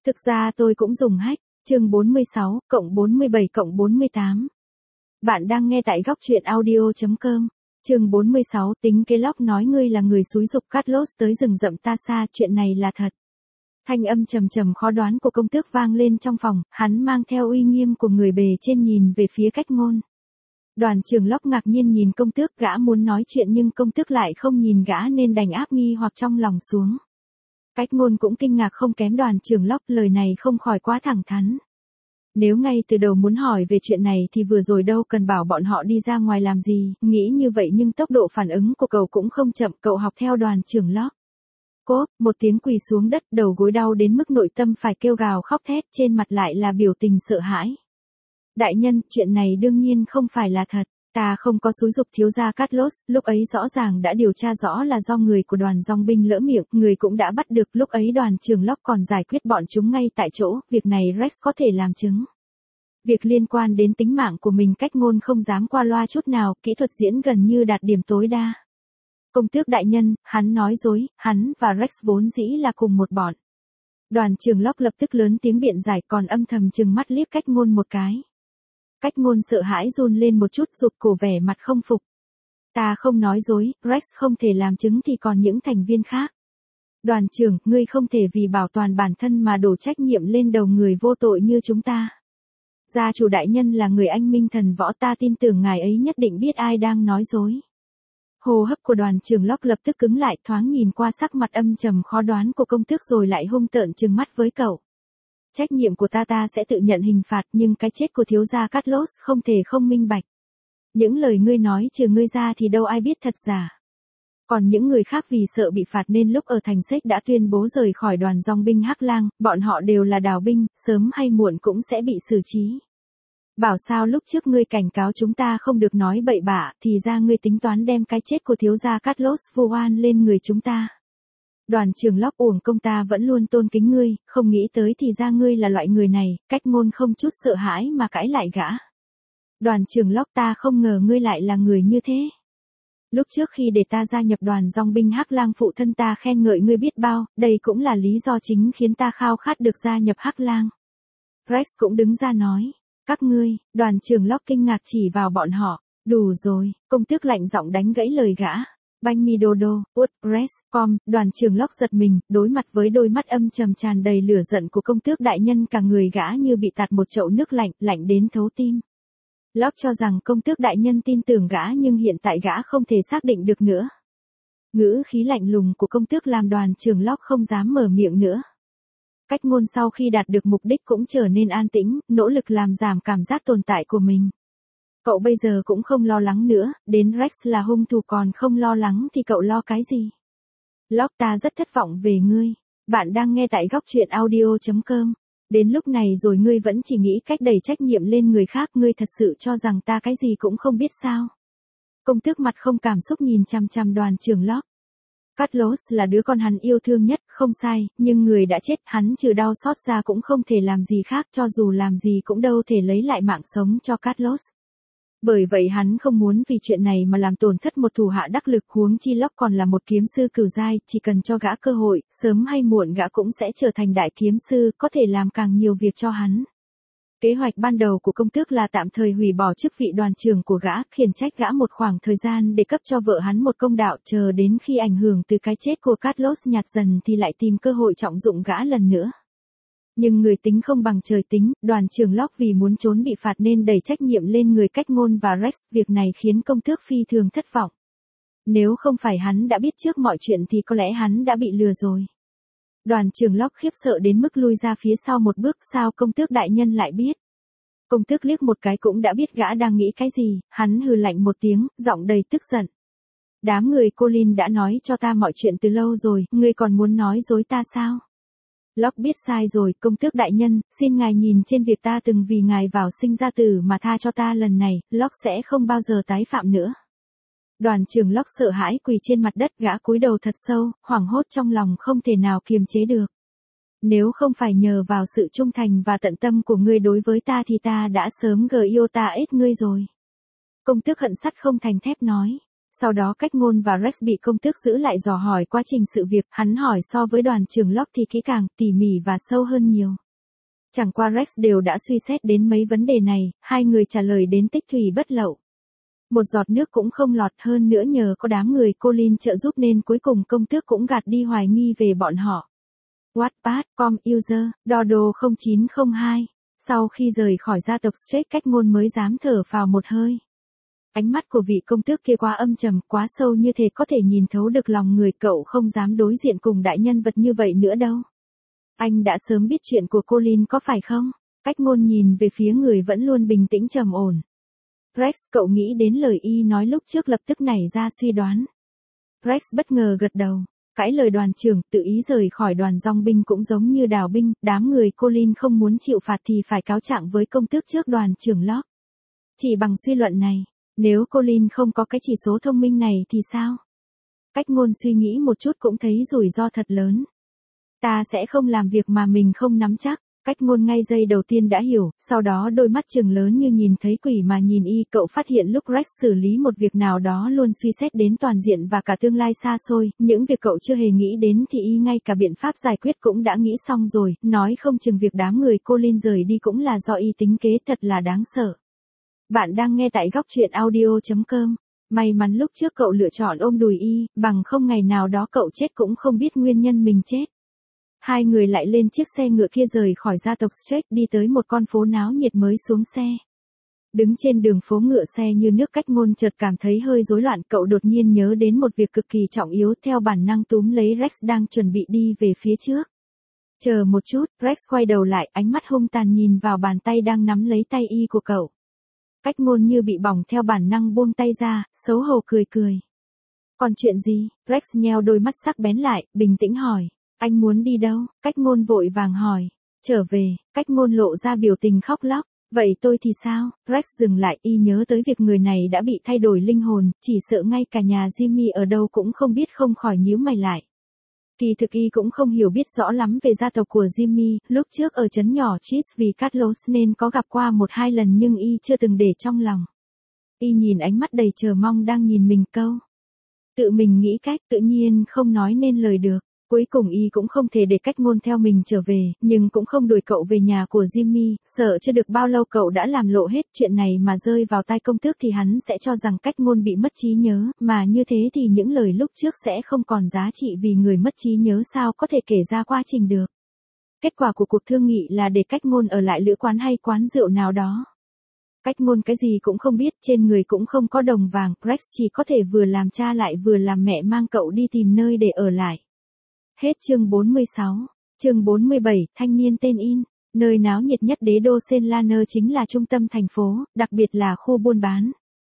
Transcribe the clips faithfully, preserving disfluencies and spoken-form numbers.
Thực ra tôi cũng dùng hack, chương bốn mươi sáu, cộng bốn mươi bảy cộng bốn mươi tám. Bạn đang nghe tại góc truyện audio chấm com. Chương bốn mươi sáu, tính kế lóc nói ngươi là người xúi giục Carlos tới rừng rậm ta xa, chuyện này là thật. Thanh âm trầm trầm khó đoán của công tước vang lên trong phòng, hắn mang theo uy nghiêm của người bề trên nhìn về phía Cách Ngôn. Đoàn trưởng Lóc ngạc nhiên nhìn công tước, gã muốn nói chuyện nhưng công tước lại không nhìn gã nên đành áp nghi hoặc trong lòng xuống. Cách Ngôn cũng kinh ngạc không kém đoàn trưởng Lóc, lời này không khỏi quá thẳng thắn. Nếu ngay từ đầu muốn hỏi về chuyện này thì vừa rồi đâu cần bảo bọn họ đi ra ngoài làm gì, nghĩ như vậy nhưng tốc độ phản ứng của cậu cũng không chậm, cậu học theo đoàn trưởng Lóc. Cốp, một tiếng quỳ xuống đất, đầu gối đau đến mức nội tâm phải kêu gào khóc thét, trên mặt lại là biểu tình sợ hãi. Đại nhân, chuyện này đương nhiên không phải là thật. Ta không có xúi giục thiếu gia Carlos, lúc ấy rõ ràng đã điều tra rõ là do người của đoàn dòng binh lỡ miệng, người cũng đã bắt được, lúc ấy đoàn trưởng Lóc còn giải quyết bọn chúng ngay tại chỗ, việc này Rex có thể làm chứng. Việc liên quan đến tính mạng của mình Cách Ngôn không dám qua loa chút nào, kỹ thuật diễn gần như đạt điểm tối đa. Công tước đại nhân, hắn nói dối, hắn và Rex vốn dĩ là cùng một bọn. Đoàn trưởng Lóc lập tức lớn tiếng biện giải, còn âm thầm trừng mắt liếc Cách Ngôn một cái. Cách Ngôn sợ hãi run lên một chút, rụt cổ vẻ mặt không phục. Ta không nói dối, Rex không thể làm chứng thì còn những thành viên khác. Đoàn trưởng, ngươi không thể vì bảo toàn bản thân mà đổ trách nhiệm lên đầu người vô tội như chúng ta. Gia chủ đại nhân là người anh minh thần võ, ta tin tưởng ngài ấy nhất định biết ai đang nói dối. Hô hấp của đoàn trưởng Lóc lập tức cứng lại, thoáng nhìn qua sắc mặt âm trầm khó đoán của công tước rồi lại hung tợn trừng mắt với cậu. Trách nhiệm của ta ta sẽ tự nhận hình phạt, nhưng cái chết của thiếu gia Carlos không thể không minh bạch. Những lời ngươi nói trừ ngươi ra thì đâu ai biết thật giả. Còn những người khác vì sợ bị phạt nên lúc ở thành Séc đã tuyên bố rời khỏi đoàn dòng binh Hắc Lang, bọn họ đều là đào binh, sớm hay muộn cũng sẽ bị xử trí. Bảo sao lúc trước ngươi cảnh cáo chúng ta không được nói bậy bạ, thì ra ngươi tính toán đem cái chết của thiếu gia Carlos vu oan lên người chúng ta. Đoàn trưởng Lóc, uổng công ta vẫn luôn tôn kính ngươi, không nghĩ tới thì ra ngươi là loại người này. Cách Ngôn không chút sợ hãi mà cãi lại gã. Đoàn trưởng Lóc, ta không ngờ ngươi lại là người như thế. Lúc trước khi để ta gia nhập đoàn dòng binh Hắc Lang, phụ thân ta khen ngợi ngươi biết bao, đây cũng là lý do chính khiến ta khao khát được gia nhập Hắc Lang. Rex cũng đứng ra nói, các ngươi. Đoàn trưởng Lóc kinh ngạc chỉ vào bọn họ. Đủ rồi, công tước lạnh giọng đánh gãy lời gã. Banh mi đô đô, út, Rex, com, đoàn trưởng Lóc giật mình, đối mặt với đôi mắt âm trầm tràn đầy lửa giận của công tước đại nhân, cả người gã như bị tạt một chậu nước lạnh, lạnh đến thấu tim. Lóc cho rằng công tước đại nhân tin tưởng gã nhưng hiện tại gã không thể xác định được nữa. Ngữ khí lạnh lùng của công tước làm đoàn trưởng Lóc không dám mở miệng nữa. Cách Ngôn sau khi đạt được mục đích cũng trở nên an tĩnh, nỗ lực làm giảm cảm giác tồn tại của mình. Cậu bây giờ cũng không lo lắng nữa, đến Rex là hung thủ còn không lo lắng thì cậu lo cái gì? Lóc, ta rất thất vọng về ngươi. Bạn đang nghe tại góc truyện audio chấm com. Đến lúc này rồi ngươi vẫn chỉ nghĩ cách đẩy trách nhiệm lên người khác, ngươi thật sự cho rằng ta cái gì cũng không biết sao? Công tước mặt không cảm xúc nhìn chằm chằm đoàn trưởng Lóc. Carlos là đứa con hắn yêu thương nhất, không sai, nhưng người đã chết, hắn trừ đau xót ra cũng không thể làm gì khác, cho dù làm gì cũng đâu thể lấy lại mạng sống cho Carlos. Bởi vậy hắn không muốn vì chuyện này mà làm tổn thất một thủ hạ đắc lực, huống chi Lóc còn là một kiếm sư cửu giai, chỉ cần cho gã cơ hội, sớm hay muộn gã cũng sẽ trở thành đại kiếm sư, có thể làm càng nhiều việc cho hắn. Kế hoạch ban đầu của công tước là tạm thời hủy bỏ chức vị đoàn trưởng của gã, khiển trách gã một khoảng thời gian để cấp cho vợ hắn một công đạo, chờ đến khi ảnh hưởng từ cái chết của Carlos nhạt dần thì lại tìm cơ hội trọng dụng gã lần nữa. Nhưng người tính không bằng trời tính, đoàn trưởng Lóc vì muốn trốn bị phạt nên đẩy trách nhiệm lên người Cách Ngôn và Rex, việc này khiến công tước phi thường thất vọng. Nếu không phải hắn đã biết trước mọi chuyện thì có lẽ hắn đã bị lừa rồi. Đoàn trưởng Lóc khiếp sợ đến mức lui ra phía sau một bước, sao công tước đại nhân lại biết? Công tước liếc một cái cũng đã biết gã đang nghĩ cái gì, hắn hừ lạnh một tiếng, giọng đầy tức giận. Đám người Colin đã nói cho ta mọi chuyện từ lâu rồi, ngươi còn muốn nói dối ta sao? Lóc biết sai rồi, công tước đại nhân, xin ngài nhìn trên việc ta từng vì ngài vào sinh ra tử mà tha cho ta lần này, Lóc sẽ không bao giờ tái phạm nữa. Đoàn trưởng Lóc sợ hãi quỳ trên mặt đất, gã cúi đầu thật sâu, hoảng hốt trong lòng không thể nào kiềm chế được. Nếu không phải nhờ vào sự trung thành và tận tâm của ngươi đối với ta thì ta đã sớm gờ yêu ta ít ngươi rồi. Công tước hận sắt không thành thép nói. Sau đó Cách Ngôn và Rex bị công tước giữ lại dò hỏi quá trình sự việc, hắn hỏi so với đoàn trưởng Locke thì kỹ càng, tỉ mỉ và sâu hơn nhiều. Chẳng qua Rex đều đã suy xét đến mấy vấn đề này, hai người trả lời đến tích thủy bất lậu. Một giọt nước cũng không lọt, hơn nữa nhờ có đám người Colin trợ giúp nên cuối cùng công tước cũng gạt đi hoài nghi về bọn họ. Wattpad, com, user, Dodo không chín không hai. Sau khi rời khỏi gia tộc Straight, Cách Ngôn mới dám thở phào một hơi. Ánh mắt của vị công tước kia quá âm trầm, quá sâu như thế có thể nhìn thấu được lòng người, cậu không dám đối diện cùng đại nhân vật như vậy nữa đâu. Anh đã sớm biết chuyện của Colin có phải không? Cách Ngôn nhìn về phía người vẫn luôn bình tĩnh trầm ổn. Rex, cậu nghĩ đến lời y nói lúc trước lập tức nảy ra suy đoán. Rex bất ngờ gật đầu. Cãi lời đoàn trưởng, tự ý rời khỏi đoàn dòng binh cũng giống như đào binh, đám người Colin không muốn chịu phạt thì phải cáo trạng với công tước trước đoàn trưởng Locke. Chỉ bằng suy luận này, nếu Colin không có cái chỉ số thông minh này thì sao? Cách Ngôn suy nghĩ một chút cũng thấy rủi ro thật lớn. Ta sẽ không làm việc mà mình không nắm chắc. Cách Ngôn ngay giây đầu tiên đã hiểu, sau đó đôi mắt trừng lớn như nhìn thấy quỷ mà nhìn y. Cậu phát hiện lúc Rex xử lý một việc nào đó luôn suy xét đến toàn diện và cả tương lai xa xôi, những việc cậu chưa hề nghĩ đến thì y ngay cả biện pháp giải quyết cũng đã nghĩ xong rồi, nói không chừng việc đám người Colin rời đi cũng là do y tính kế, thật là đáng sợ. Bạn đang nghe tại góc truyện audio chấm com. May mắn lúc trước cậu lựa chọn ôm đùi y, bằng không ngày nào đó cậu chết cũng không biết nguyên nhân mình chết. Hai người lại lên chiếc xe ngựa kia rời khỏi gia tộc Straight, đi tới một con phố náo nhiệt mới xuống xe. Đứng trên đường phố ngựa xe như nước, Cách Ngôn chợt cảm thấy hơi rối loạn, cậu đột nhiên nhớ đến một việc cực kỳ trọng yếu, theo bản năng túm lấy Rex đang chuẩn bị đi về phía trước. Chờ một chút, Rex quay đầu lại, ánh mắt hung tàn nhìn vào bàn tay đang nắm lấy tay y của cậu. Cách Ngôn như bị bỏng, theo bản năng buông tay ra, xấu hổ cười cười. Còn chuyện gì? Rex nheo đôi mắt sắc bén lại, bình tĩnh hỏi. Anh muốn đi đâu? Cách Ngôn vội vàng hỏi. Trở về. Cách Ngôn lộ ra biểu tình khóc lóc. Vậy tôi thì sao? Rex dừng lại, y nhớ tới việc người này đã bị thay đổi linh hồn, chỉ sợ ngay cả nhà Jimmy ở đâu cũng không biết, không khỏi nhíu mày lại. Kỳ thực y cũng không hiểu biết rõ lắm về gia tộc của Jimmy, lúc trước ở trấn nhỏ Cheese vì Carlos nên có gặp qua một hai lần nhưng y chưa từng để trong lòng. Y nhìn ánh mắt đầy chờ mong đang nhìn mình câu. Tự mình nghĩ cách, tự nhiên không nói nên lời được. Cuối cùng y cũng không thể để Cách Ngôn theo mình trở về, nhưng cũng không đuổi cậu về nhà của Jimmy, sợ chưa được bao lâu cậu đã làm lộ hết chuyện này mà rơi vào tai công tước thì hắn sẽ cho rằng Cách Ngôn bị mất trí nhớ, mà như thế thì những lời lúc trước sẽ không còn giá trị, vì người mất trí nhớ sao có thể kể ra quá trình được. Kết quả của cuộc thương nghị là để Cách Ngôn ở lại lữ quán hay quán rượu nào đó. Cách Ngôn cái gì cũng không biết, trên người cũng không có đồng vàng, Rex chỉ có thể vừa làm cha lại vừa làm mẹ mang cậu đi tìm nơi để ở lại. Hết chương bốn mươi sáu. Chương bốn mươi bảy, thanh niên tên In. Nơi náo nhiệt nhất đế đô Saint Lanner chính là trung tâm thành phố, đặc biệt là khu buôn bán.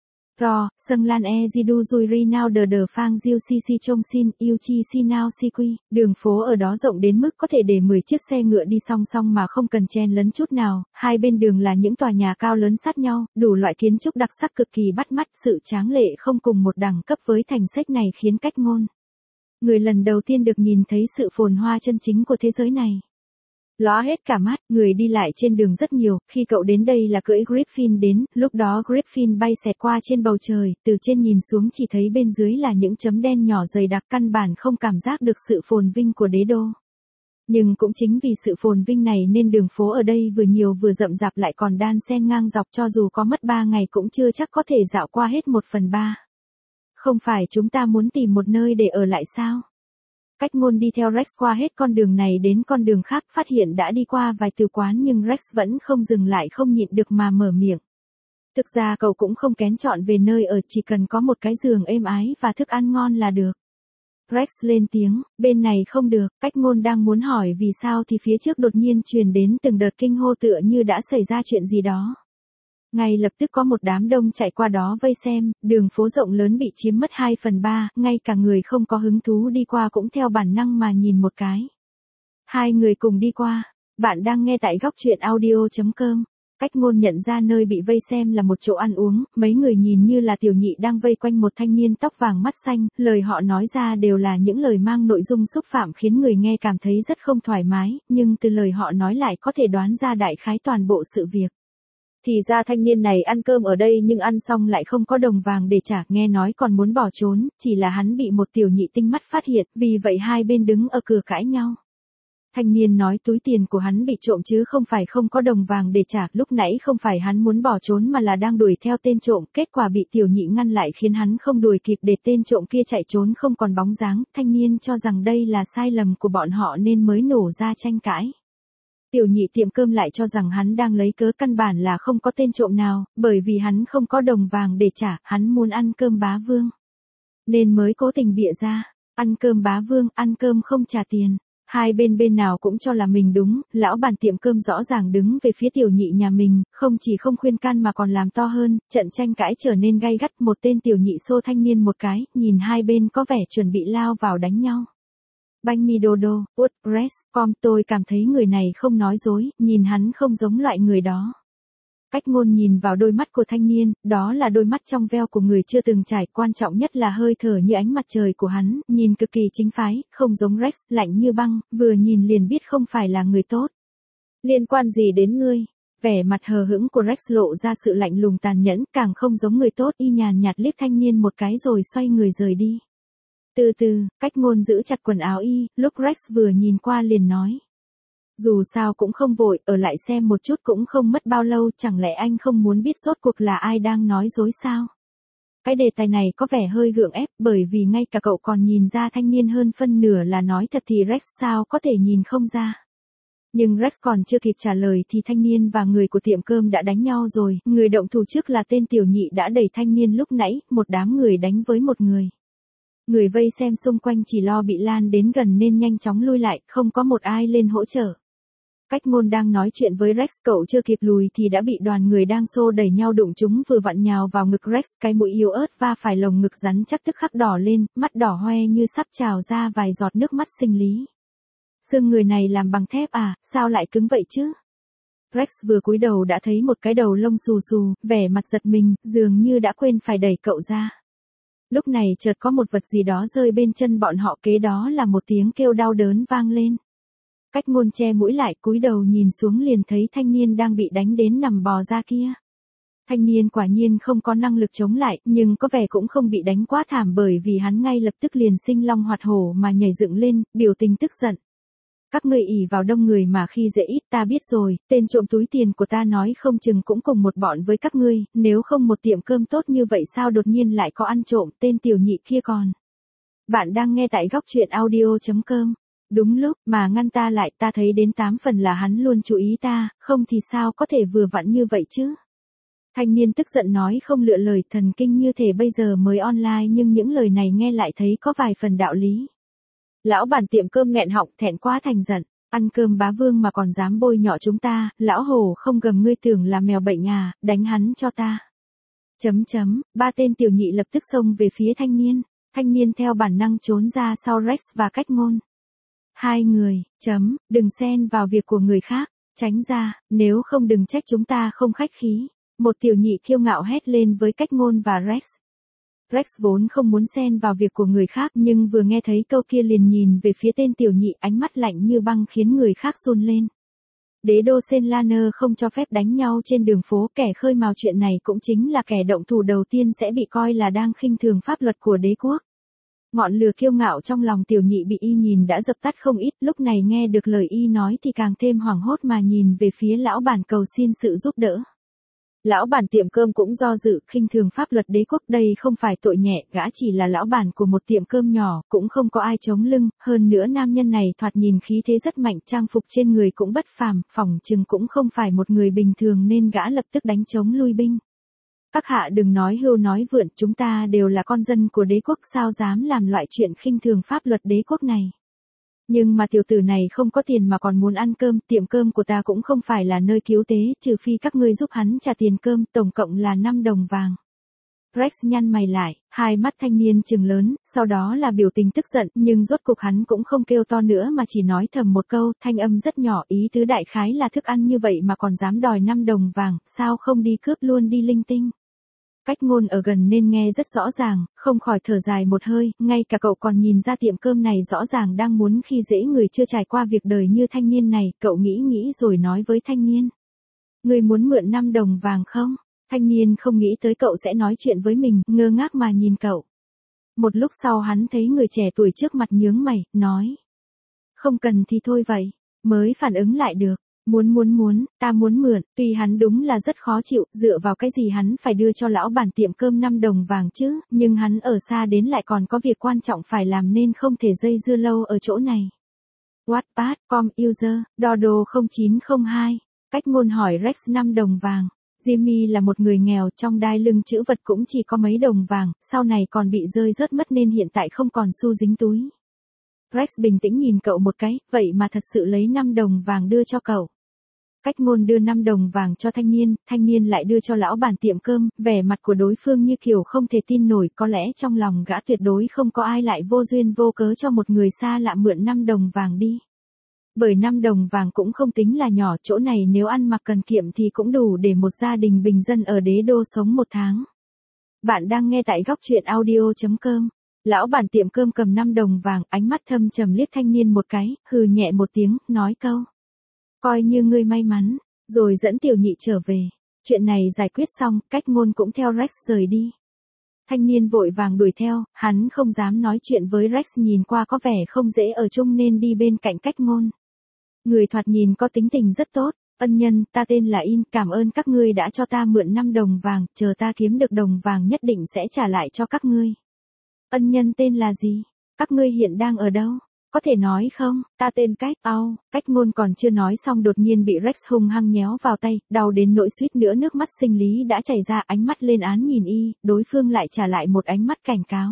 Ro, Sâng Lan E Jidu Dui Rinao Đờ Đờ Phang Diêu Si Si Trông Xin, Yêu Chi Si Nao Si Quy. Đường phố ở đó rộng đến mức có thể để mười chiếc xe ngựa đi song song mà không cần chen lấn chút nào, hai bên đường là những tòa nhà cao lớn sát nhau, đủ loại kiến trúc đặc sắc cực kỳ bắt mắt, sự tráng lệ không cùng một đẳng cấp với thành sách này khiến Cách Ngôn người lần đầu tiên được nhìn thấy sự phồn hoa chân chính của thế giới này. Lóa hết cả mắt, người đi lại trên đường rất nhiều, khi cậu đến đây là cưỡi Griffin đến, lúc đó Griffin bay xẹt qua trên bầu trời, từ trên nhìn xuống chỉ thấy bên dưới là những chấm đen nhỏ dày đặc, căn bản không cảm giác được sự phồn vinh của đế đô. Nhưng cũng chính vì sự phồn vinh này nên đường phố ở đây vừa nhiều vừa rậm rạp lại còn đan xen ngang dọc, cho dù có mất ba ngày cũng chưa chắc có thể dạo qua hết một phần ba. Không phải chúng ta muốn tìm một nơi để ở lại sao? Cách Ngôn đi theo Rex qua hết con đường này đến con đường khác, phát hiện đã đi qua vài từ quán nhưng Rex vẫn không dừng lại, không nhịn được mà mở miệng. Thực ra cậu cũng không kén chọn về nơi ở, chỉ cần có một cái giường êm ái và thức ăn ngon là được. Rex lên tiếng, bên này không được. Cách Ngôn đang muốn hỏi vì sao thì phía trước đột nhiên truyền đến từng đợt kinh hô, tựa như đã xảy ra chuyện gì đó. Ngay lập tức có một đám đông chạy qua đó vây xem, đường phố rộng lớn bị chiếm mất hai phần ba, ngay cả người không có hứng thú đi qua cũng theo bản năng mà nhìn một cái. Hai người cùng đi qua. Bạn đang nghe tại góc truyện audio chấm com. Cách Ngôn nhận ra nơi bị vây xem là một chỗ ăn uống, mấy người nhìn như là tiểu nhị đang vây quanh một thanh niên tóc vàng mắt xanh, lời họ nói ra đều là những lời mang nội dung xúc phạm khiến người nghe cảm thấy rất không thoải mái, nhưng từ lời họ nói lại có thể đoán ra đại khái toàn bộ sự việc. Thì ra thanh niên này ăn cơm ở đây nhưng ăn xong lại không có đồng vàng để trả, nghe nói còn muốn bỏ trốn, chỉ là hắn bị một tiểu nhị tinh mắt phát hiện, vì vậy hai bên đứng ở cửa cãi nhau. Thanh niên nói túi tiền của hắn bị trộm chứ không phải không có đồng vàng để trả, lúc nãy không phải hắn muốn bỏ trốn mà là đang đuổi theo tên trộm, kết quả bị tiểu nhị ngăn lại khiến hắn không đuổi kịp để tên trộm kia chạy trốn không còn bóng dáng, thanh niên cho rằng đây là sai lầm của bọn họ nên mới nổ ra tranh cãi. Tiểu nhị tiệm cơm lại cho rằng hắn đang lấy cớ căn bản là không có tên trộm nào, bởi vì hắn không có đồng vàng để trả, hắn muốn ăn cơm bá vương. Nên mới cố tình bịa ra, ăn cơm bá vương, ăn cơm không trả tiền. Hai bên bên nào cũng cho là mình đúng, lão bản tiệm cơm rõ ràng đứng về phía tiểu nhị nhà mình, không chỉ không khuyên can mà còn làm to hơn, trận tranh cãi trở nên gay gắt, một tên tiểu nhị xô thanh niên một cái, nhìn hai bên có vẻ chuẩn bị lao vào đánh nhau. Banh mi đô đô, WordPress, com tôi cảm thấy người này không nói dối, nhìn hắn không giống loại người đó. Cách ngôn nhìn vào đôi mắt của thanh niên, đó là đôi mắt trong veo của người chưa từng trải, quan trọng nhất là hơi thở như ánh mặt trời của hắn, nhìn cực kỳ chính phái, không giống Rex, lạnh như băng, vừa nhìn liền biết không phải là người tốt. Liên quan gì đến ngươi? Vẻ mặt hờ hững của Rex lộ ra sự lạnh lùng tàn nhẫn, càng không giống người tốt, y nhàn nhạt liếc thanh niên một cái rồi xoay người rời đi. Từ từ, cách ngôn giữ chặt quần áo y, lúc Rex vừa nhìn qua liền nói. Dù sao cũng không vội, ở lại xem một chút cũng không mất bao lâu, chẳng lẽ anh không muốn biết rốt cuộc là ai đang nói dối sao? Cái đề tài này có vẻ hơi gượng ép, bởi vì ngay cả cậu còn nhìn ra thanh niên hơn phân nửa là nói thật thì Rex sao có thể nhìn không ra. Nhưng Rex còn chưa kịp trả lời thì thanh niên và người của tiệm cơm đã đánh nhau rồi, người động thủ trước là tên tiểu nhị đã đẩy thanh niên lúc nãy, một đám người đánh với một người. Người vây xem xung quanh chỉ lo bị lan đến gần nên nhanh chóng lui lại, không có một ai lên hỗ trợ. Cách ngôn đang nói chuyện với Rex, cậu chưa kịp lùi thì đã bị đoàn người đang xô đẩy nhau đụng chúng vừa vặn nhào vào ngực Rex, cái mũi yếu ớt va phải lồng ngực rắn chắc tức khắc đỏ lên, mắt đỏ hoe như sắp trào ra vài giọt nước mắt sinh lý. Xương người này làm bằng thép à, sao lại cứng vậy chứ? Rex vừa cúi đầu đã thấy một cái đầu lông xù xù, vẻ mặt giật mình, dường như đã quên phải đẩy cậu ra. Lúc này chợt có một vật gì đó rơi bên chân bọn họ, kế đó là một tiếng kêu đau đớn vang lên. Cách ngôn che mũi lại, cúi đầu nhìn xuống liền thấy thanh niên đang bị đánh đến nằm bò ra kia. Thanh niên quả nhiên không có năng lực chống lại, nhưng có vẻ cũng không bị đánh quá thảm bởi vì hắn ngay lập tức liền sinh long hoạt hổ mà nhảy dựng lên, biểu tình tức giận. Các ngươi ỷ vào đông người mà khi dễ ít, ta biết rồi, tên trộm túi tiền của ta nói không chừng cũng cùng một bọn với các ngươi, nếu không một tiệm cơm tốt như vậy sao đột nhiên lại có ăn trộm, tên tiểu nhị kia còn. Bạn đang nghe tại góc truyện audio chấm com. Đúng lúc mà ngăn ta lại, ta thấy đến tám phần là hắn luôn chú ý ta, không thì sao có thể vừa vặn như vậy chứ. Thanh niên tức giận nói không lựa lời, thần kinh như thể bây giờ mới online nhưng những lời này nghe lại thấy có vài phần đạo lý. Lão bản tiệm cơm nghẹn họng thẹn quá thành giận, ăn cơm bá vương mà còn dám bôi nhọ chúng ta, lão hổ không gầm ngươi tưởng là mèo bệnh à, đánh hắn cho ta. Chấm chấm, ba tên tiểu nhị lập tức xông về phía thanh niên, thanh niên theo bản năng trốn ra sau Rex và cách ngôn. Hai người, chấm, đừng xen vào việc của người khác, tránh ra, nếu không đừng trách chúng ta không khách khí. Một tiểu nhị kiêu ngạo hét lên với cách ngôn và Rex. Rex vốn không muốn xen vào việc của người khác nhưng vừa nghe thấy câu kia liền nhìn về phía tên tiểu nhị, ánh mắt lạnh như băng khiến người khác run lên. Đế đô Senlaner không cho phép đánh nhau trên đường phố, kẻ khơi mào chuyện này cũng chính là kẻ động thủ đầu tiên sẽ bị coi là đang khinh thường pháp luật của đế quốc. Ngọn lửa kiêu ngạo trong lòng tiểu nhị bị y nhìn đã dập tắt không ít, lúc này nghe được lời y nói thì càng thêm hoảng hốt mà nhìn về phía lão bản cầu xin sự giúp đỡ. Lão bản tiệm cơm cũng do dự, khinh thường pháp luật đế quốc đây không phải tội nhẹ, gã chỉ là lão bản của một tiệm cơm nhỏ, cũng không có ai chống lưng, hơn nữa nam nhân này thoạt nhìn khí thế rất mạnh, trang phục trên người cũng bất phàm, phỏng chừng cũng không phải một người bình thường nên gã lập tức đánh chống lui binh. Các hạ đừng nói hưu nói vượn, chúng ta đều là con dân của đế quốc sao dám làm loại chuyện khinh thường pháp luật đế quốc này. Nhưng mà tiểu tử này không có tiền mà còn muốn ăn cơm, tiệm cơm của ta cũng không phải là nơi cứu tế, trừ phi các ngươi giúp hắn trả tiền cơm, tổng cộng là năm đồng vàng. Rex nhăn mày lại, hai mắt thanh niên trừng lớn, sau đó là biểu tình tức giận, nhưng rốt cục hắn cũng không kêu to nữa mà chỉ nói thầm một câu, thanh âm rất nhỏ, ý tứ đại khái là thức ăn như vậy mà còn dám đòi năm đồng vàng, sao không đi cướp luôn đi linh tinh. Cách ngôn ở gần nên nghe rất rõ ràng, không khỏi thở dài một hơi, ngay cả cậu còn nhìn ra tiệm cơm này rõ ràng đang muốn khi dễ người chưa trải qua việc đời như thanh niên này, cậu nghĩ nghĩ rồi nói với thanh niên. Ngươi muốn mượn năm đồng vàng không? Thanh niên không nghĩ tới cậu sẽ nói chuyện với mình, ngơ ngác mà nhìn cậu. Một lúc sau hắn thấy người trẻ tuổi trước mặt nhướng mày, nói. Không cần thì thôi vậy, mới phản ứng lại được. Muốn muốn muốn, ta muốn mượn, tuy hắn đúng là rất khó chịu, dựa vào cái gì hắn phải đưa cho lão bản tiệm cơm năm đồng vàng chứ, nhưng hắn ở xa đến lại còn có việc quan trọng phải làm nên không thể dây dưa lâu ở chỗ này. Wattpad, com user, Dodo không chín không hai, cách ngôn hỏi Rex năm đồng vàng. Jimmy là một người nghèo, trong đai lưng trữ vật cũng chỉ có mấy đồng vàng, sau này còn bị rơi rớt mất nên hiện tại không còn xu dính túi. Rex bình tĩnh nhìn cậu một cái, vậy mà thật sự lấy năm đồng vàng đưa cho cậu. Cách ngôn đưa năm đồng vàng cho thanh niên, thanh niên lại đưa cho lão bản tiệm cơm, vẻ mặt của đối phương như kiểu không thể tin nổi, có lẽ trong lòng gã tuyệt đối không có ai lại vô duyên vô cớ cho một người xa lạ mượn năm đồng vàng đi. Bởi năm đồng vàng cũng không tính là nhỏ, chỗ này nếu ăn mặc cần kiệm thì cũng đủ để một gia đình bình dân ở đế đô sống một tháng. Bạn đang nghe tại góc truyện audio chấm com. Lão bản tiệm cơm cầm năm đồng vàng, ánh mắt thâm trầm liếc thanh niên một cái, hừ nhẹ một tiếng, nói câu. Coi như ngươi may mắn, rồi dẫn tiểu nhị trở về. Chuyện này giải quyết xong, cách ngôn cũng theo Rex rời đi. Thanh niên vội vàng đuổi theo, hắn không dám nói chuyện với Rex, nhìn qua có vẻ không dễ ở chung nên đi bên cạnh cách ngôn. Người thoạt nhìn có tính tình rất tốt. Ân nhân, ta tên là In, cảm ơn các ngươi đã cho ta mượn năm đồng vàng, chờ ta kiếm được đồng vàng nhất định sẽ trả lại cho các ngươi. Ân nhân tên là gì? Các ngươi hiện đang ở đâu? Có thể nói không? Ta tên Cách, ao, cách ngôn còn chưa nói xong đột nhiên bị Rex hung hăng nhéo vào tay, đau đến nỗi suýt nữa nước mắt sinh lý đã chảy ra, ánh mắt lên án nhìn y, đối phương lại trả lại một ánh mắt cảnh cáo.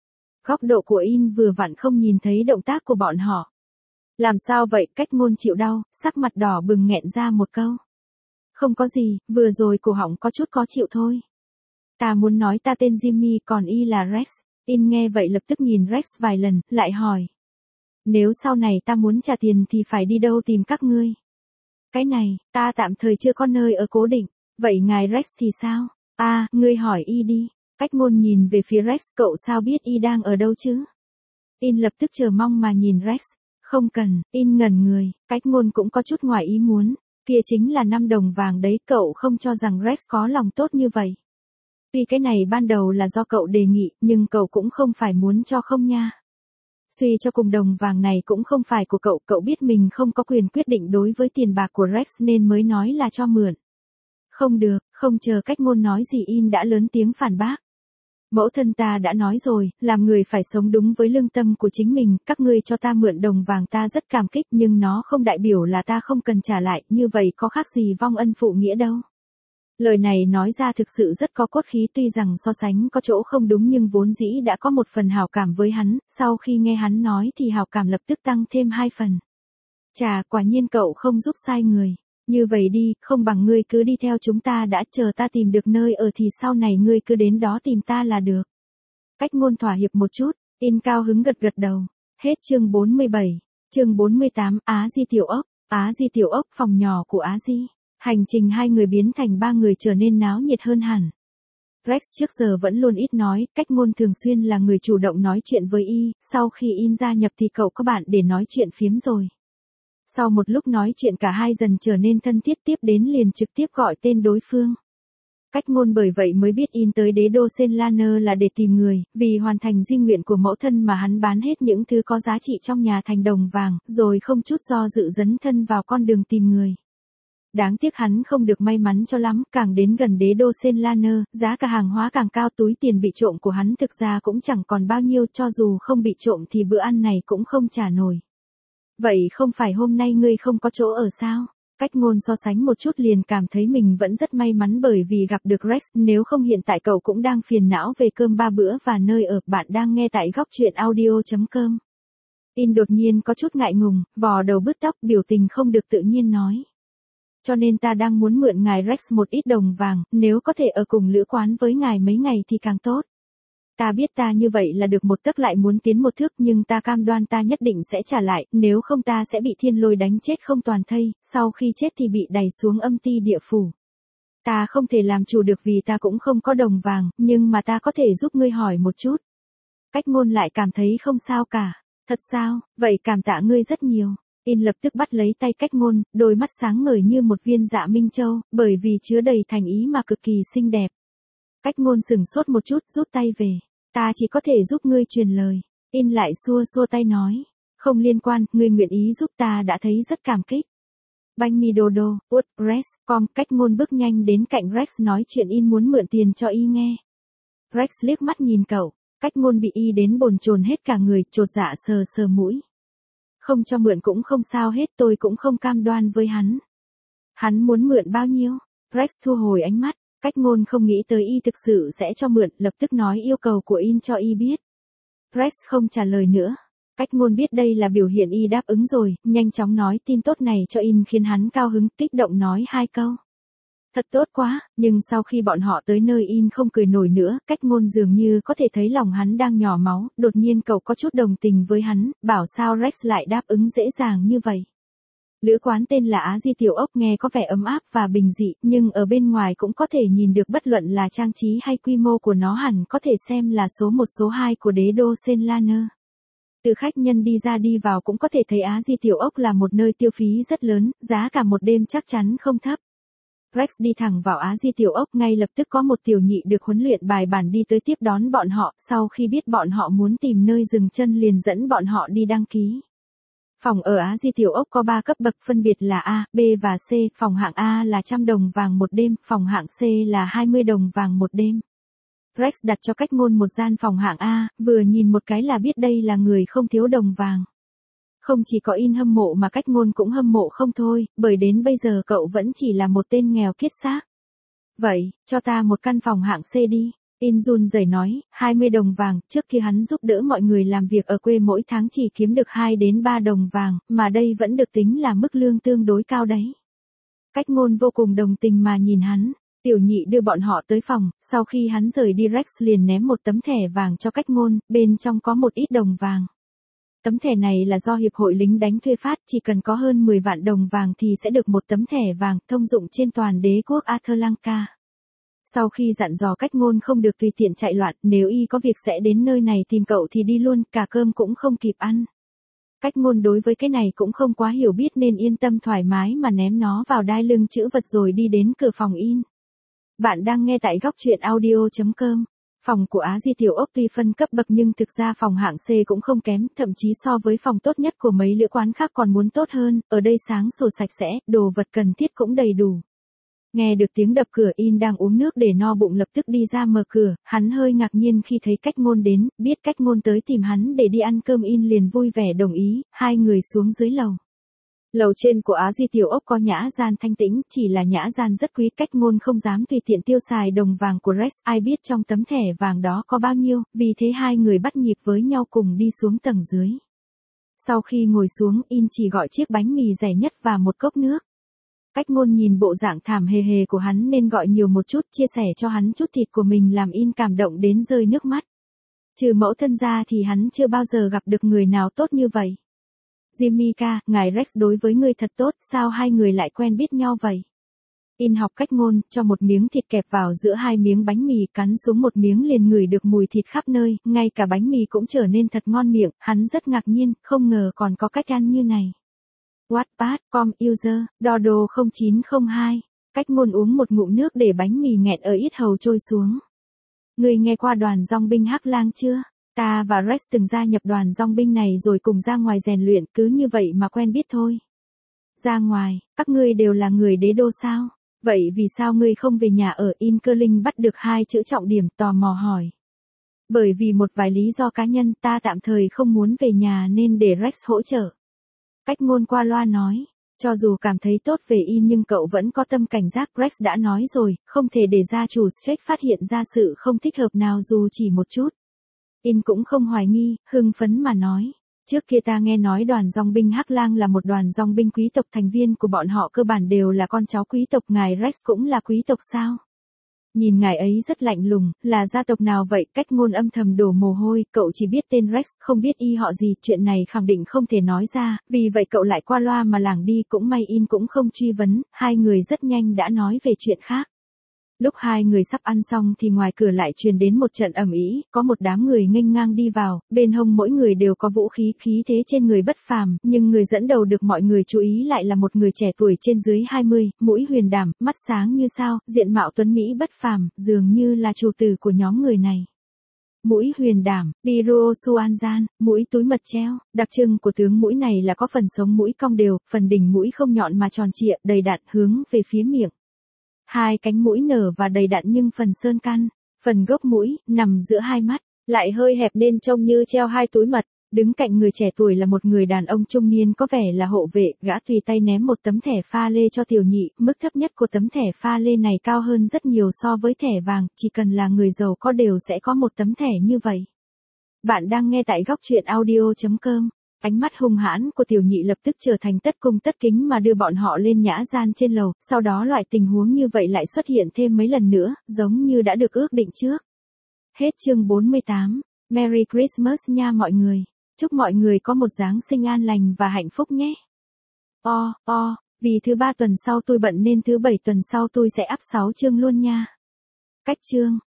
Góc độ của In vừa vặn không nhìn thấy động tác của bọn họ. Làm sao vậy? Cách ngôn chịu đau, sắc mặt đỏ bừng nghẹn ra một câu. Không có gì, vừa rồi cổ họng có chút khó chịu thôi. Ta muốn nói ta tên Jimmy còn y là Rex. In nghe vậy lập tức nhìn Rex vài lần, lại hỏi. Nếu sau này ta muốn trả tiền thì phải đi đâu tìm các ngươi? Cái này, ta tạm thời chưa có nơi ở cố định. Vậy ngài Rex thì sao? À, ngươi hỏi y đi. Cách ngôn nhìn về phía Rex, cậu sao biết y đang ở đâu chứ? In lập tức chờ mong mà nhìn Rex. Không cần, In ngẩn người, cách ngôn cũng có chút ngoài ý muốn. Kia chính là năm đồng vàng đấy, cậu không cho rằng Rex có lòng tốt như vậy. Tuy cái này ban đầu là do cậu đề nghị, nhưng cậu cũng không phải muốn cho không nha. Suy cho cùng đồng vàng này cũng không phải của cậu, cậu biết mình không có quyền quyết định đối với tiền bạc của Rex nên mới nói là cho mượn. Không được, không chờ cách ngôn nói gì In đã lớn tiếng phản bác. Mẫu thân ta đã nói rồi, làm người phải sống đúng với lương tâm của chính mình, các ngươi cho ta mượn đồng vàng ta rất cảm kích nhưng nó không đại biểu là ta không cần trả lại, như vậy có khác gì vong ân phụ nghĩa đâu. Lời này nói ra thực sự rất có cốt khí, tuy rằng so sánh có chỗ không đúng nhưng vốn dĩ đã có một phần hảo cảm với hắn, sau khi nghe hắn nói thì hảo cảm lập tức tăng thêm hai phần. Chà, quả nhiên cậu không giúp sai người. Như vậy đi, không bằng ngươi cứ đi theo chúng ta đã, chờ ta tìm được nơi ở thì sau này ngươi cứ đến đó tìm ta là được. Cách ngôn thỏa hiệp một chút, In cao hứng gật gật đầu. Hết chương bốn mươi bảy, chương bốn mươi tám, Á Di tiểu ốc, Á Di tiểu ốc, phòng nhỏ của Á Di. Hành trình hai người biến thành ba người trở nên náo nhiệt hơn hẳn. Rex trước giờ vẫn luôn ít nói, cách ngôn thường xuyên là người chủ động nói chuyện với y, sau khi In gia nhập thì cậu có bạn để nói chuyện phiếm rồi. Sau một lúc nói chuyện cả hai dần trở nên thân thiết, tiếp đến liền trực tiếp gọi tên đối phương. Cách ngôn bởi vậy mới biết In tới đế đô Senlaner là để tìm người, vì hoàn thành di nguyện của mẫu thân mà hắn bán hết những thứ có giá trị trong nhà thành đồng vàng, rồi không chút do dự dấn thân vào con đường tìm người. Đáng tiếc hắn không được may mắn cho lắm, càng đến gần đế đô Senlaner, giá cả hàng hóa càng cao, túi tiền bị trộm của hắn thực ra cũng chẳng còn bao nhiêu, cho dù không bị trộm thì bữa ăn này cũng không trả nổi. Vậy không phải hôm nay ngươi không có chỗ ở sao? Cách ngôn so sánh một chút liền cảm thấy mình vẫn rất may mắn bởi vì gặp được Rex, nếu không hiện tại cậu cũng đang phiền não về cơm ba bữa và nơi ở. Bạn đang nghe tại góc truyện audio chấm com. In đột nhiên có chút ngại ngùng, vò đầu bứt tóc, biểu tình không được tự nhiên nói. Cho nên ta đang muốn mượn ngài Rex một ít đồng vàng, nếu có thể ở cùng lữ quán với ngài mấy ngày thì càng tốt. Ta biết ta như vậy là được một tấc lại muốn tiến một thước, nhưng ta cam đoan ta nhất định sẽ trả lại, nếu không ta sẽ bị thiên lôi đánh chết không toàn thây, sau khi chết thì bị đày xuống âm ti địa phủ. Ta không thể làm chủ được vì ta cũng không có đồng vàng, nhưng mà ta có thể giúp ngươi hỏi một chút. Cách ngôn lại cảm thấy không sao cả. Thật sao? Vậy cảm tạ ngươi rất nhiều. In lập tức bắt lấy tay Cách Ngôn, đôi mắt sáng ngời như một viên dạ minh châu, bởi vì chứa đầy thành ý mà cực kỳ xinh đẹp. Cách Ngôn sừng sốt một chút, rút tay về. Ta chỉ có thể giúp ngươi truyền lời. In lại xua xua tay nói. Không liên quan, ngươi nguyện ý giúp ta đã thấy rất cảm kích. Banh mi đồ đồ, út, Rex, com, Cách Ngôn bước nhanh đến cạnh Rex nói chuyện In muốn mượn tiền cho Y nghe. Rex liếc mắt nhìn cậu, Cách Ngôn bị Y đến bồn chồn hết cả người, chột dạ sờ sờ mũi. Không cho mượn cũng không sao hết, tôi cũng không cam đoan với hắn. Hắn muốn mượn bao nhiêu? Rex thu hồi ánh mắt, Cách Ngôn không nghĩ tới Y thực sự sẽ cho mượn, lập tức nói yêu cầu của In cho Y biết. Rex không trả lời nữa. Cách Ngôn biết đây là biểu hiện Y đáp ứng rồi, nhanh chóng nói tin tốt này cho In khiến hắn cao hứng, kích động nói hai câu. Thật tốt quá, nhưng sau khi bọn họ tới nơi In không cười nổi nữa, Cách Ngôn dường như có thể thấy lòng hắn đang nhỏ máu, đột nhiên cậu có chút đồng tình với hắn, bảo sao Rex lại đáp ứng dễ dàng như vậy. Lữ quán tên là Á Di Tiểu Ốc nghe có vẻ ấm áp và bình dị, nhưng ở bên ngoài cũng có thể nhìn được bất luận là trang trí hay quy mô của nó hẳn có thể xem là số một số hai của đế đô Senlaner. Từ khách nhân đi ra đi vào cũng có thể thấy Á Di Tiểu Ốc là một nơi tiêu phí rất lớn, giá cả một đêm chắc chắn không thấp. Rex đi thẳng vào Á Di Tiểu Ốc, ngay lập tức có một tiểu nhị được huấn luyện bài bản đi tới tiếp đón bọn họ, sau khi biết bọn họ muốn tìm nơi dừng chân liền dẫn bọn họ đi đăng ký. Phòng ở Á Di Tiểu Ốc có ba cấp bậc phân biệt là A, B và C, phòng hạng A là một trăm đồng vàng một đêm, phòng hạng C là hai mươi đồng vàng một đêm. Rex đặt cho Cách Ngôn một gian phòng hạng A, vừa nhìn một cái là biết đây là người không thiếu đồng vàng. Không chỉ có In hâm mộ mà Cách Ngôn cũng hâm mộ không thôi, bởi đến bây giờ cậu vẫn chỉ là một tên nghèo kiết xác. Vậy, cho ta một căn phòng hạng C đi. In run rẩy nói, hai mươi đồng vàng, trước kia hắn giúp đỡ mọi người làm việc ở quê mỗi tháng chỉ kiếm được hai đến ba đồng vàng, mà đây vẫn được tính là mức lương tương đối cao đấy. Cách Ngôn vô cùng đồng tình mà nhìn hắn. Tiểu nhị đưa bọn họ tới phòng, sau khi hắn rời đi Rex liền ném một tấm thẻ vàng cho Cách Ngôn, bên trong có một ít đồng vàng. Tấm thẻ này là do Hiệp hội lính đánh thuê phát, chỉ cần có hơn mười vạn đồng vàng thì sẽ được một tấm thẻ vàng, thông dụng trên toàn đế quốc Atlantica. Sau khi dặn dò Cách Ngôn không được tùy tiện chạy loạn, nếu Y có việc sẽ đến nơi này tìm cậu thì đi luôn, cả cơm cũng không kịp ăn. Cách Ngôn đối với cái này cũng không quá hiểu biết nên yên tâm thoải mái mà ném nó vào đai lưng chữ vật rồi đi đến cửa phòng In. Bạn đang nghe tại góc truyện audio chấm com. Phòng của Á Di Tiểu Ốc tuy phân cấp bậc nhưng thực ra phòng hạng C cũng không kém, thậm chí so với phòng tốt nhất của mấy lữ quán khác còn muốn tốt hơn, ở đây sáng sủa sạch sẽ, đồ vật cần thiết cũng đầy đủ. Nghe được tiếng đập cửa, In đang uống nước để no bụng lập tức đi ra mở cửa, hắn hơi ngạc nhiên khi thấy Cách Ngôn đến, biết Cách Ngôn tới tìm hắn để đi ăn cơm In liền vui vẻ đồng ý, hai người xuống dưới lầu. Lầu trên của Á Di Tiểu Ốc có nhã gian thanh tĩnh, chỉ là nhã gian rất quý, Cách Ngôn không dám tùy tiện tiêu xài đồng vàng của Rex, ai biết trong tấm thẻ vàng đó có bao nhiêu, vì thế hai người bắt nhịp với nhau cùng đi xuống tầng dưới. Sau khi ngồi xuống, In chỉ gọi chiếc bánh mì rẻ nhất và một cốc nước. Cách Ngôn nhìn bộ dạng thảm hề hề của hắn nên gọi nhiều một chút, chia sẻ cho hắn chút thịt của mình làm In cảm động đến rơi nước mắt. Trừ mẫu thân ra thì hắn chưa bao giờ gặp được người nào tốt như vậy. Jimmy ca, ngài Rex đối với ngươi thật tốt, sao hai người lại quen biết nhau vậy? In học Cách Ngôn, cho một miếng thịt kẹp vào giữa hai miếng bánh mì, cắn xuống một miếng liền ngửi được mùi thịt khắp nơi, ngay cả bánh mì cũng trở nên thật ngon miệng, hắn rất ngạc nhiên, không ngờ còn có cách ăn như này. Wattpad, com, user, Dodo không chín không hai. Cách Ngôn uống một ngụm nước để bánh mì nghẹn ở yết hầu trôi xuống. Ngươi nghe qua đoàn dòng binh Hắc Lang chưa? Ta và Rex từng gia nhập đoàn dòng binh này rồi cùng ra ngoài rèn luyện, cứ như vậy mà quen biết thôi. Ra ngoài, các ngươi đều là người đế đô sao? Vậy vì sao ngươi không về nhà ở? In Cơ Linh bắt được hai chữ trọng điểm, tò mò hỏi. Bởi vì một vài lý do cá nhân, ta tạm thời không muốn về nhà nên để Rex hỗ trợ. Cách Ngôn qua loa nói. Cho dù cảm thấy tốt về In nhưng cậu vẫn có tâm cảnh giác, Rex đã nói rồi, không thể để gia chủ Strait phát hiện ra sự không thích hợp nào dù chỉ một chút. In cũng không hoài nghi, hưng phấn mà nói. Trước kia ta nghe nói đoàn dòng binh Hắc Lang là một đoàn dòng binh quý tộc, thành viên của bọn họ cơ bản đều là con cháu quý tộc, ngài Rex cũng là quý tộc sao? Nhìn ngài ấy rất lạnh lùng, là gia tộc nào vậy? Cách Ngôn âm thầm đổ mồ hôi, cậu chỉ biết tên Rex, không biết y họ gì, chuyện này khẳng định không thể nói ra, vì vậy cậu lại qua loa mà lảng đi, cũng may In cũng không truy vấn, hai người rất nhanh đã nói về chuyện khác. Lúc hai người sắp ăn xong thì ngoài cửa lại truyền đến một trận ầm ĩ, có một đám người nghênh ngang đi vào, bên hông mỗi người đều có vũ khí, khí thế trên người bất phàm, nhưng người dẫn đầu được mọi người chú ý lại là một người trẻ tuổi trên dưới hai mươi, mũi huyền đảm, mắt sáng như sao, diện mạo tuấn mỹ bất phàm, dường như là chủ tử của nhóm người này. Mũi huyền đảm, Piruo Suanzan, mũi túi mật treo, đặc trưng của tướng mũi này là có phần sống mũi cong đều, phần đỉnh mũi không nhọn mà tròn trịa, đầy đặn hướng về phía miệng. Hai cánh mũi nở và đầy đặn nhưng phần sơn căn, phần gốc mũi, nằm giữa hai mắt, lại hơi hẹp nên trông như treo hai túi mật. Đứng cạnh người trẻ tuổi là một người đàn ông trung niên có vẻ là hộ vệ, gã tùy tay ném một tấm thẻ pha lê cho tiểu nhị, mức thấp nhất của tấm thẻ pha lê này cao hơn rất nhiều so với thẻ vàng, chỉ cần là người giàu có đều sẽ có một tấm thẻ như vậy. Bạn đang nghe tại góc truyện audio chấm com. Ánh mắt hung hãn của tiểu nhị lập tức trở thành tất cung tất kính mà đưa bọn họ lên nhã gian trên lầu, sau đó loại tình huống như vậy lại xuất hiện thêm mấy lần nữa, giống như đã được ước định trước. Hết chương bốn mươi tám. Merry Christmas nha mọi người. Chúc mọi người có một Giáng sinh an lành và hạnh phúc nhé. O, o, vì thứ ba tuần sau tôi bận nên thứ bảy tuần sau tôi sẽ up sáu chương luôn nha. Cách chương.